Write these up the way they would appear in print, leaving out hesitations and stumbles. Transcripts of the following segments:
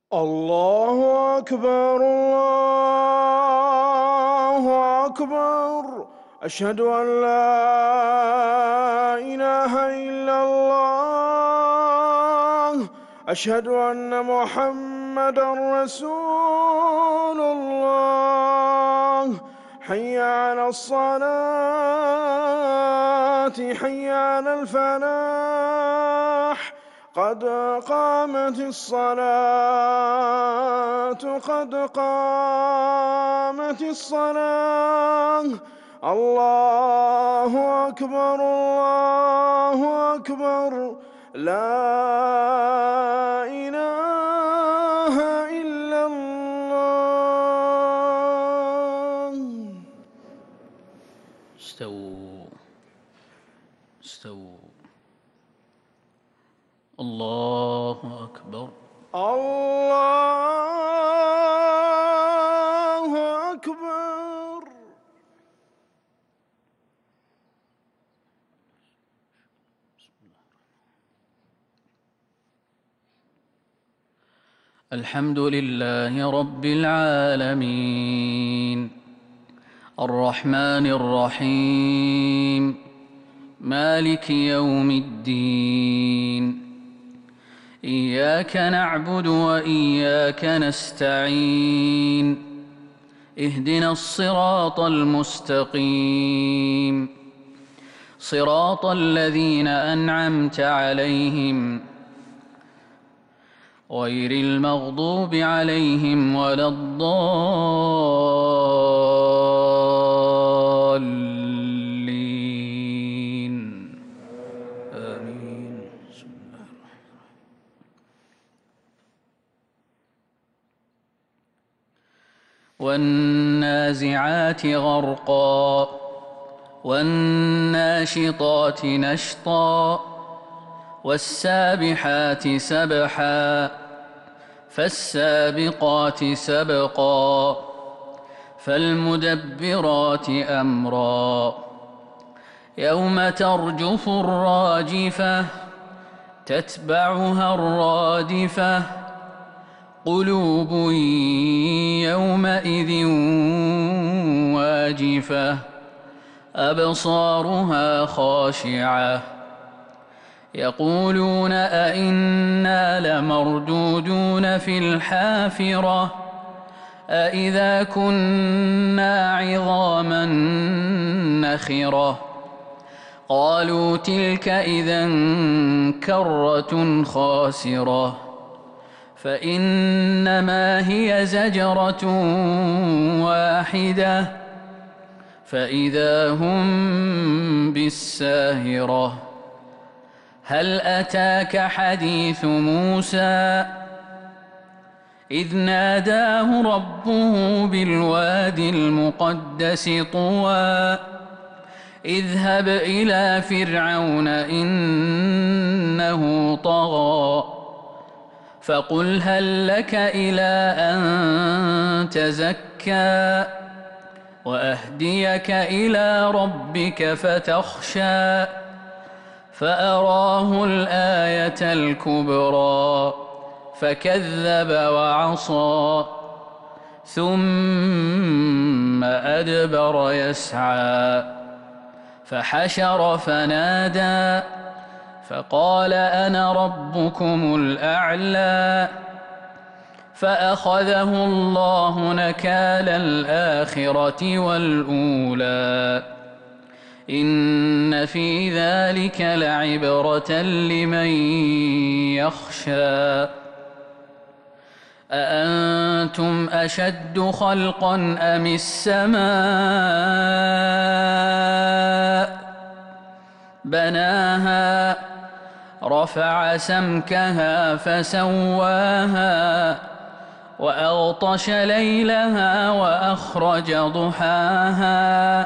الله أكبر الله أكبر. أشهد أن لا إله إلا الله. أشهد أن محمدًا رسول الله. حي على الصلاة حي على الفلاح. قد قامت الصلاة قد قامت الصلاة. الله أكبر الله أكبر. لا إله إلا الله. استووا استووا. الله أكبر. الله أكبر. الحمد لله رب العالمين الرحمن الرحيم مالك يوم الدين. إياك نعبد وإياك نستعين. اهدنا الصراط المستقيم صراط الذين أنعمت عليهم غير المغضوب عليهم ولا الضالين. آمين. بسم الله الرحمن الرحيم. والنازعات غرقا والناشطات نشطا والسابحات سبحا فالسابقات سبقا فالمدبرات أمرا. يوم ترجف الراجفة تتبعها الرادفة. قلوب يومئذ واجفة أبصارها خاشعة يقولون أئنا لمردودون في الحافرة أئذا كنا عظاما نخرة. قالوا تلك إذا كرة خاسرة فإنما هي زجرة واحدة فإذا هم بالساهرة. هل أتاك حديث موسى إذ ناداه ربه بالوادي المقدس طوى اذهب إلى فرعون إنه طغى فقل هل لك إلى أن تزكى وأهديك إلى ربك فتخشى. فأراه الآية الكبرى فكذب وعصى ثم أدبر يسعى فحشر فنادى فقال أنا ربكم الأعلى. فأخذه الله نكال الآخرة والأولى. إن في ذلك لعبرة لمن يخشى. أأنتم أشد خلقا أم السماء بناها رفع سمكها فسواها وأغطش ليلها وأخرج ضحاها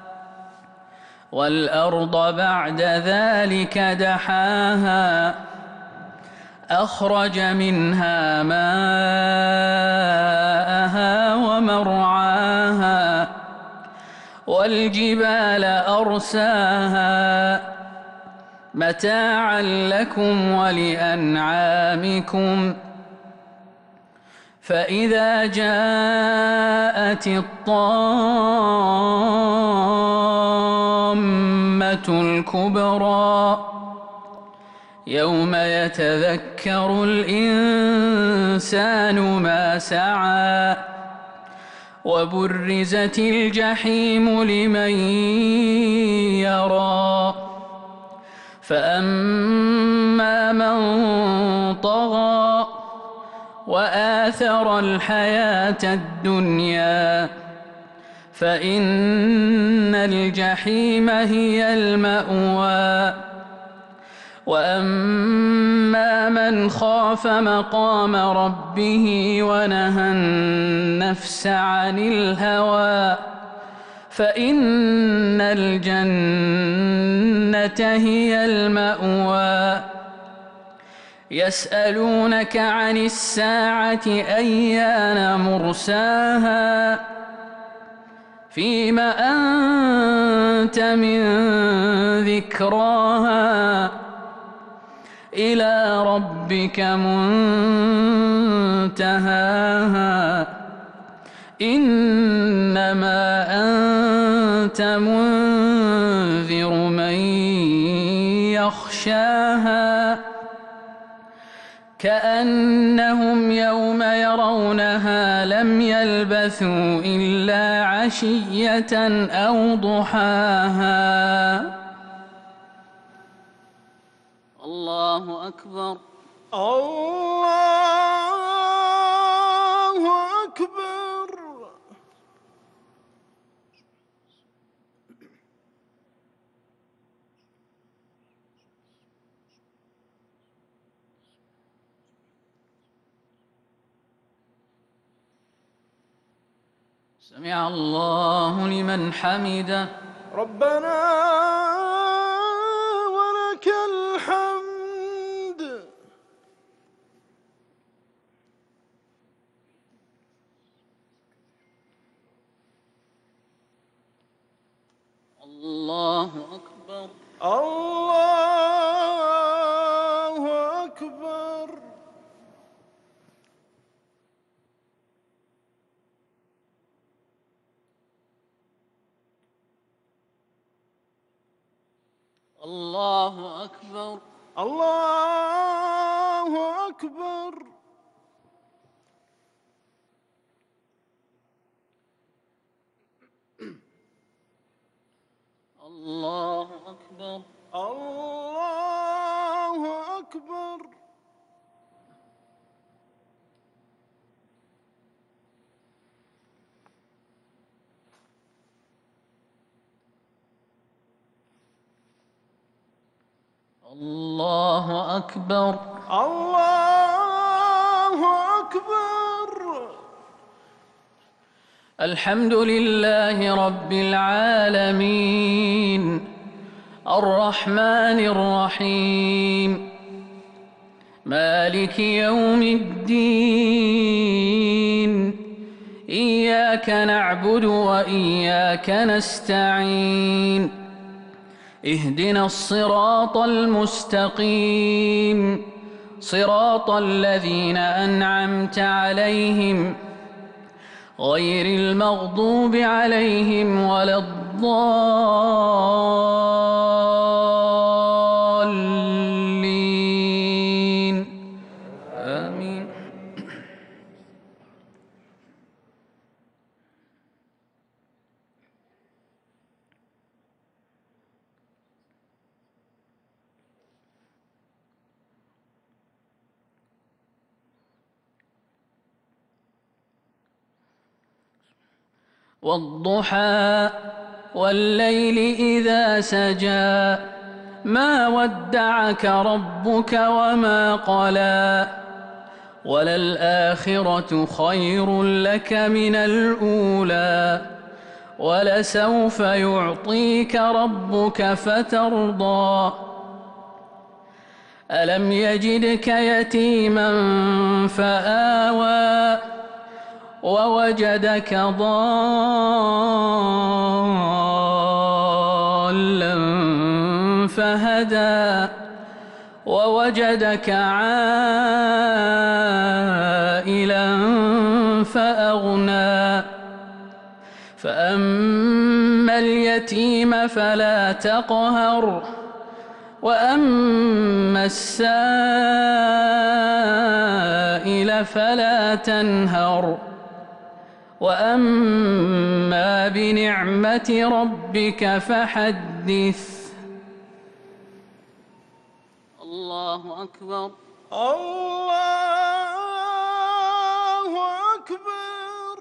والأرض بعد ذلك دحاها أخرج منها ماءها ومرعاها والجبال أرساها متاعا لكم ولأنعامكم فإذا جاءت الطامة الكبرى يوم يتذكر الإنسان ما سعى وبرزت الجحيم لمن يرى فأما من طغى وآثر الحياة الدنيا فإن الجحيم هي المأوى وأما من خاف مقام ربه ونهى النفس عن الهوى فإن الجنة هي المأوى يسألونك عن الساعة أيان مرساها فيم أنت من ذكراها إلى ربك منتهاها إنما أنت منذر من يخشاها كأنهم يوم يرونها لم يلبثوا إلا عشية أو ضحاها. الله أكبر. الله أكبر. سمع الله لمن حمده. ربنا ولك الحمد. الله أكبر. الله أكبر. الله أكبر. الله أكبر. الله أكبر. الله أكبر. الله أكبر. الله أكبر. الحمد لله رب العالمين الرحمن الرحيم مالك يوم الدين إياك نعبد وإياك نستعين اهدنا الصراط المستقيم صراط الذين أنعمت عليهم غير المغضوب عليهم ولا الضالين آمين. والضحى والليل إذا سجى ما ودعك ربك وما قلى وللآخرة خير لك من الأولى ولسوف يعطيك ربك فترضى ألم يجدك يتيما فآوى ووجدك ضالا فهدى ووجدك عائلا فأغنى فأما اليتيم فلا تقهر وأما السائل فلا تنهر وأما بنعمة ربك فحدث. الله أكبر. الله أكبر.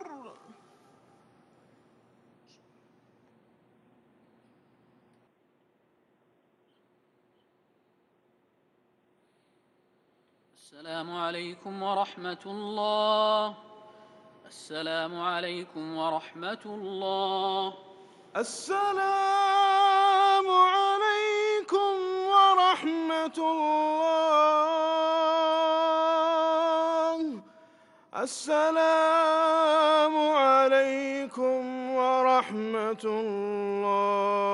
السلام عليكم ورحمة الله. السلام عليكم ورحمة الله. السلام عليكم ورحمة الله. السلام عليكم ورحمة الله.